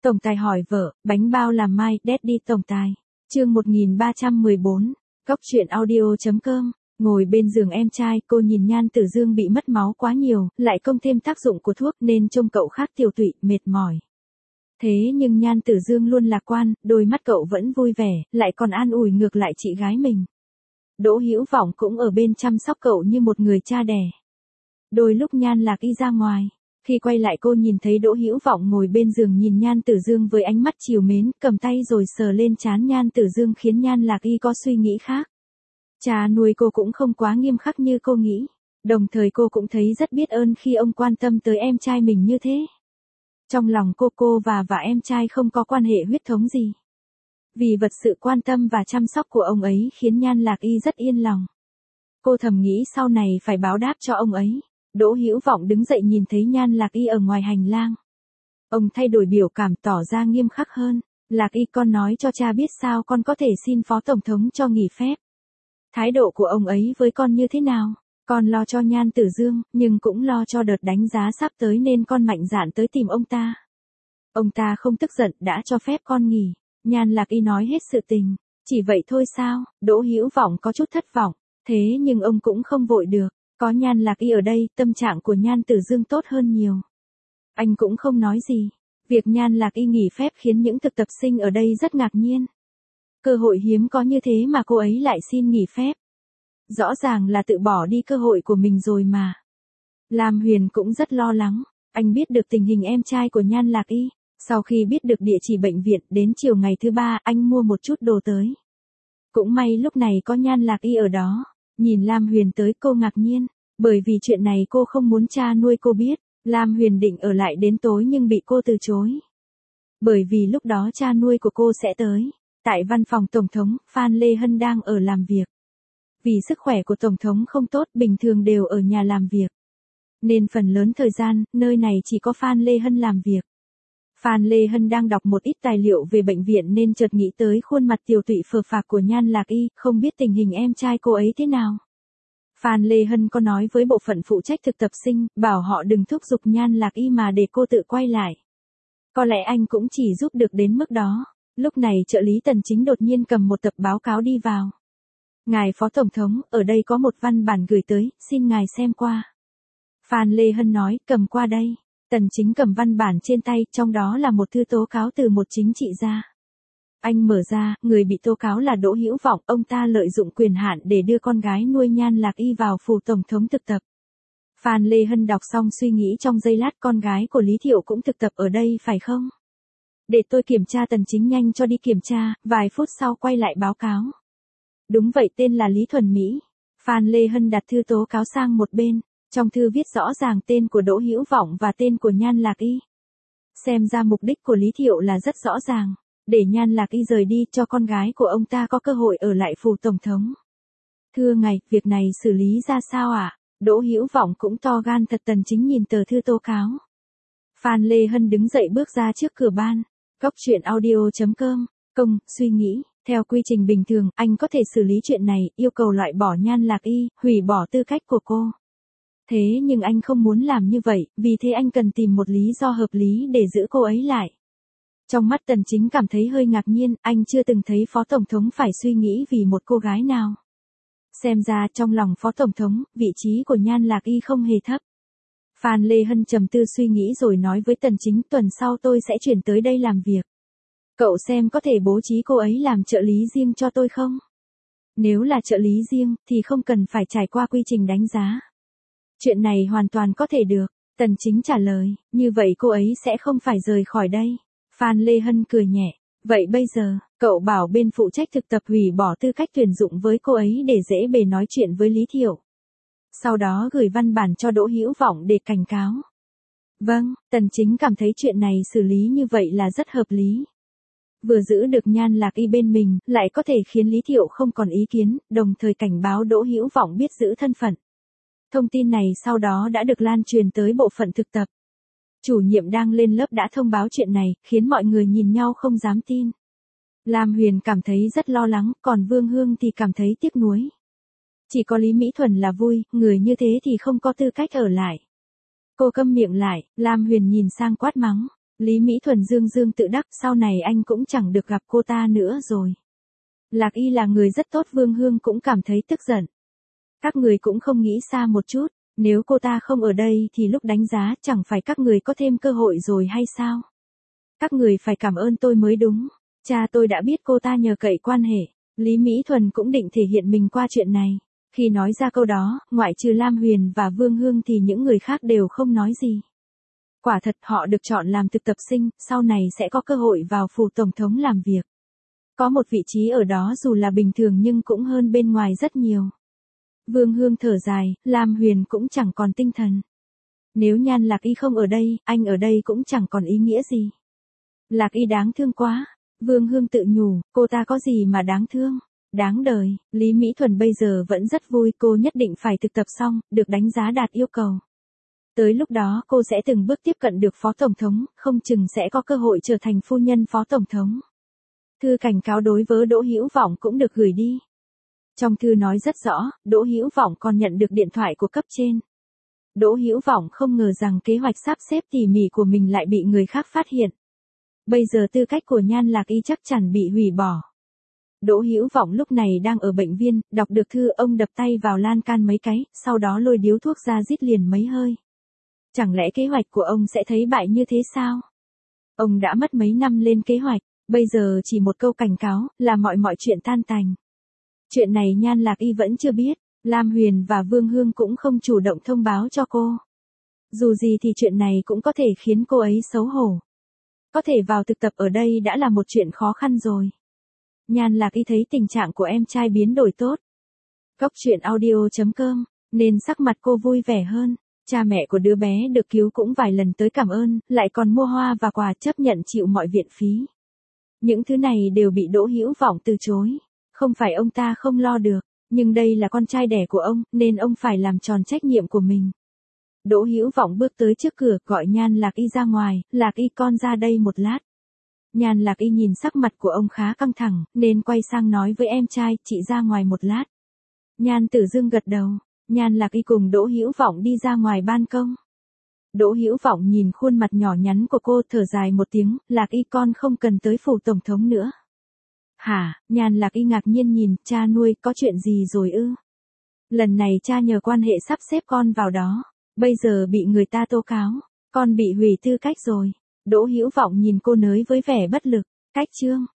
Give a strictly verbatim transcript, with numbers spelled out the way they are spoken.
Tổng tài hỏi vợ, bánh bao làm mai, Daddy tổng tài. Chương một nghìn ba trăm mười bốn, Góc truyện audio chấm com. Ngồi bên giường em trai, cô nhìn Nhan Tử Dương bị mất máu quá nhiều, lại công thêm tác dụng của thuốc nên trông cậu khác tiều tụy, mệt mỏi. Thế nhưng Nhan Tử Dương luôn lạc quan, đôi mắt cậu vẫn vui vẻ, lại còn an ủi ngược lại chị gái mình. Đỗ Hữu Vọng cũng ở bên chăm sóc cậu như một người cha đẻ. Đôi lúc Nhan Lạc Y ra ngoài, khi quay lại cô nhìn thấy Đỗ Hữu Vọng ngồi bên giường nhìn Nhan Tử Dương với ánh mắt trìu mến, cầm tay rồi sờ lên trán Nhan Tử Dương khiến Nhan Lạc Y có suy nghĩ khác. Cha nuôi cô cũng không quá nghiêm khắc như cô nghĩ, đồng thời cô cũng thấy rất biết ơn khi ông quan tâm tới em trai mình như thế. Trong lòng cô cô và và em trai không có quan hệ huyết thống gì. Vì vật sự quan tâm và chăm sóc của ông ấy khiến Nhan Lạc Y rất yên lòng. Cô thầm nghĩ sau này phải báo đáp cho ông ấy. Đỗ Hữu Vọng đứng dậy nhìn thấy Nhan Lạc Y ở ngoài hành lang. Ông thay đổi biểu cảm tỏ ra nghiêm khắc hơn. Lạc Y, con nói cho cha biết sao con có thể xin Phó Tổng thống cho nghỉ phép. Thái độ của ông ấy với con như thế nào? Con lo cho Nhan Tử Dương, nhưng cũng lo cho đợt đánh giá sắp tới nên con mạnh dạn tới tìm ông ta. Ông ta không tức giận đã cho phép con nghỉ. Nhan Lạc Y nói hết sự tình. Chỉ vậy thôi sao? Đỗ Hữu Vọng có chút thất vọng. Thế nhưng ông cũng không vội được. Có Nhan Lạc Y ở đây, tâm trạng của Nhan Tử Dương tốt hơn nhiều. Anh cũng không nói gì. Việc Nhan Lạc Y nghỉ phép khiến những thực tập sinh ở đây rất ngạc nhiên. Cơ hội hiếm có như thế mà cô ấy lại xin nghỉ phép. Rõ ràng là tự bỏ đi cơ hội của mình rồi mà. Lam Huyền cũng rất lo lắng. Anh biết được tình hình em trai của Nhan Lạc Y. Sau khi biết được địa chỉ bệnh viện, đến chiều ngày thứ ba, anh mua một chút đồ tới. Cũng may lúc này có Nhan Lạc Y ở đó. Nhìn Lam Huyền tới cô ngạc nhiên. Bởi vì chuyện này cô không muốn cha nuôi cô biết. Lam Huyền định ở lại đến tối nhưng bị cô từ chối. Bởi vì lúc đó cha nuôi của cô sẽ tới. Tại văn phòng Tổng thống, Phan Lê Hân đang ở làm việc. Vì sức khỏe của Tổng thống không tốt, bình thường đều ở nhà làm việc. Nên phần lớn thời gian, nơi này chỉ có Phan Lê Hân làm việc. Phan Lê Hân đang đọc một ít tài liệu về bệnh viện nên chợt nghĩ tới khuôn mặt tiều tụy phờ phạc của Nhan Lạc Y, không biết tình hình em trai cô ấy thế nào. Phan Lê Hân có nói với bộ phận phụ trách thực tập sinh, bảo họ đừng thúc giục Nhan Lạc Y mà để cô tự quay lại. Có lẽ anh cũng chỉ giúp được đến mức đó. Lúc này trợ lý Tần Chính đột nhiên cầm một tập báo cáo đi vào. Ngài Phó Tổng thống, ở đây có một văn bản gửi tới, xin ngài xem qua. Phan Lê Hân nói, cầm qua đây. Tần Chính cầm văn bản trên tay, trong đó là một thư tố cáo từ một chính trị gia. Anh mở ra, người bị tố cáo là Đỗ Hữu Vọng, ông ta lợi dụng quyền hạn để đưa con gái nuôi Nhan Lạc Y vào phủ Tổng thống thực tập. Phan Lê Hân đọc xong suy nghĩ trong giây lát, con gái của Lý Thiệu cũng thực tập ở đây phải không? Để tôi kiểm tra. Tần Chính nhanh cho đi kiểm tra, vài phút sau quay lại báo cáo. Đúng vậy, tên là Lý Thuần Mỹ. Phan Lê Hân đặt thư tố cáo sang một bên, trong thư viết rõ ràng tên của Đỗ Hữu Vọng và tên của Nhan Lạc Y. Xem ra mục đích của Lý Thiệu là rất rõ ràng, để Nhan Lạc Y rời đi cho con gái của ông ta có cơ hội ở lại phủ Tổng thống. Thưa ngài, việc này xử lý ra sao ạ? À? Đỗ Hữu Vọng cũng to gan thật. Tần Chính nhìn tờ thư tố cáo. Phan Lê Hân đứng dậy bước ra trước cửa ban. Góc truyện audio chấm com. Công, suy nghĩ. Theo quy trình bình thường, anh có thể xử lý chuyện này, yêu cầu loại bỏ Nhan Lạc Y, hủy bỏ tư cách của cô. Thế nhưng anh không muốn làm như vậy, vì thế anh cần tìm một lý do hợp lý để giữ cô ấy lại. Trong mắt Tần Chính cảm thấy hơi ngạc nhiên, anh chưa từng thấy Phó Tổng thống phải suy nghĩ vì một cô gái nào. Xem ra trong lòng Phó Tổng thống, vị trí của Nhan Lạc Y không hề thấp. Phan Lê Hân trầm tư suy nghĩ rồi nói với Tần Chính, tuần sau tôi sẽ chuyển tới đây làm việc. Cậu xem có thể bố trí cô ấy làm trợ lý riêng cho tôi không? Nếu là trợ lý riêng, thì không cần phải trải qua quy trình đánh giá. Chuyện này hoàn toàn có thể được. Tần Chính trả lời, như vậy cô ấy sẽ không phải rời khỏi đây. Phan Lê Hân cười nhẹ. Vậy bây giờ, cậu bảo bên phụ trách thực tập hủy bỏ tư cách tuyển dụng với cô ấy để dễ bề nói chuyện với Lý Thiệu. Sau đó gửi văn bản cho Đỗ Hữu Vọng để cảnh cáo. Vâng, Tần Chính cảm thấy chuyện này xử lý như vậy là rất hợp lý. Vừa giữ được Nhan Lạc Y bên mình, lại có thể khiến Lý Thiệu không còn ý kiến, đồng thời cảnh báo Đỗ Hữu Vọng biết giữ thân phận. Thông tin này sau đó đã được lan truyền tới bộ phận thực tập. Chủ nhiệm đang lên lớp đã thông báo chuyện này, khiến mọi người nhìn nhau không dám tin. Lam Huyền cảm thấy rất lo lắng, còn Vương Hương thì cảm thấy tiếc nuối. Chỉ có Lý Mỹ Thuần là vui, người như thế thì không có tư cách ở lại. Cô câm miệng lại, Lam Huyền nhìn sang quát mắng. Lý Mỹ Thuần dương dương tự đắc, sau này anh cũng chẳng được gặp cô ta nữa rồi. Lạc Y là người rất tốt, Vương Hương cũng cảm thấy tức giận. Các người cũng không nghĩ xa một chút, nếu cô ta không ở đây thì lúc đánh giá chẳng phải các người có thêm cơ hội rồi hay sao? Các người phải cảm ơn tôi mới đúng, cha tôi đã biết cô ta nhờ cậy quan hệ. Lý Mỹ Thuần cũng định thể hiện mình qua chuyện này. Khi nói ra câu đó, ngoại trừ Lam Huyền và Vương Hương thì những người khác đều không nói gì. Quả thật họ được chọn làm thực tập sinh, sau này sẽ có cơ hội vào phủ tổng thống làm việc. Có một vị trí ở đó dù là bình thường nhưng cũng hơn bên ngoài rất nhiều. Vương Hương thở dài, Lam Huyền cũng chẳng còn tinh thần. Nếu Nhan Lạc Y không ở đây, anh ở đây cũng chẳng còn ý nghĩa gì. Lạc Y đáng thương quá. Vương Hương tự nhủ, cô ta có gì mà đáng thương. Đáng đời. Lý Mỹ Thuần bây giờ vẫn rất vui, cô nhất định phải thực tập xong, được đánh giá đạt yêu cầu. Tới lúc đó cô sẽ từng bước tiếp cận được phó tổng thống, không chừng sẽ có cơ hội trở thành phu nhân phó tổng thống. Thư cảnh cáo đối với Đỗ Hữu Vọng cũng được gửi đi. Trong thư nói rất rõ, Đỗ Hữu Vọng còn nhận được điện thoại của cấp trên. Đỗ Hữu Vọng không ngờ rằng kế hoạch sắp xếp tỉ mỉ của mình lại bị người khác phát hiện. Bây giờ tư cách của Nhan Lạc Y chắc chắn bị hủy bỏ. Đỗ Hữu Vọng lúc này đang ở bệnh viên, đọc được thư ông đập tay vào lan can mấy cái, sau đó lôi điếu thuốc ra rít liền mấy hơi. Chẳng lẽ kế hoạch của ông sẽ thấy bại như thế sao? Ông đã mất mấy năm lên kế hoạch, bây giờ chỉ một câu cảnh cáo là mọi mọi chuyện tan tành. Chuyện này Nhan Lạc Y vẫn chưa biết, Lam Huyền và Vương Hương cũng không chủ động thông báo cho cô. Dù gì thì chuyện này cũng có thể khiến cô ấy xấu hổ. Có thể vào thực tập ở đây đã là một chuyện khó khăn rồi. Nhan Lạc Y thấy tình trạng của em trai biến đổi tốt. Cốc truyện audio chấm com, nên sắc mặt cô vui vẻ hơn. Cha mẹ của đứa bé được cứu cũng vài lần tới cảm ơn, lại còn mua hoa và quà chấp nhận chịu mọi viện phí. Những thứ này đều bị Đỗ Hữu Vọng từ chối. Không phải ông ta không lo được, nhưng đây là con trai đẻ của ông, nên ông phải làm tròn trách nhiệm của mình. Đỗ Hữu Vọng bước tới trước cửa, gọi Nhan Lạc Y ra ngoài, Lạc Y con ra đây một lát. Nhan Lạc Y nhìn sắc mặt của ông khá căng thẳng, nên quay sang nói với em trai, chị ra ngoài một lát. Nhan Tử Dương gật đầu, Nhan Lạc Y cùng Đỗ Hữu Vọng đi ra ngoài ban công. Đỗ Hữu Vọng nhìn khuôn mặt nhỏ nhắn của cô thở dài một tiếng, Lạc Y con không cần tới phủ tổng thống nữa. Hả, Nhan Lạc Y ngạc nhiên nhìn, cha nuôi có chuyện gì rồi ư? Lần này cha nhờ quan hệ sắp xếp con vào đó, bây giờ bị người ta tố cáo, con bị hủy tư cách rồi. Đỗ Hữu Vọng nhìn cô nới với vẻ bất lực, cách chương.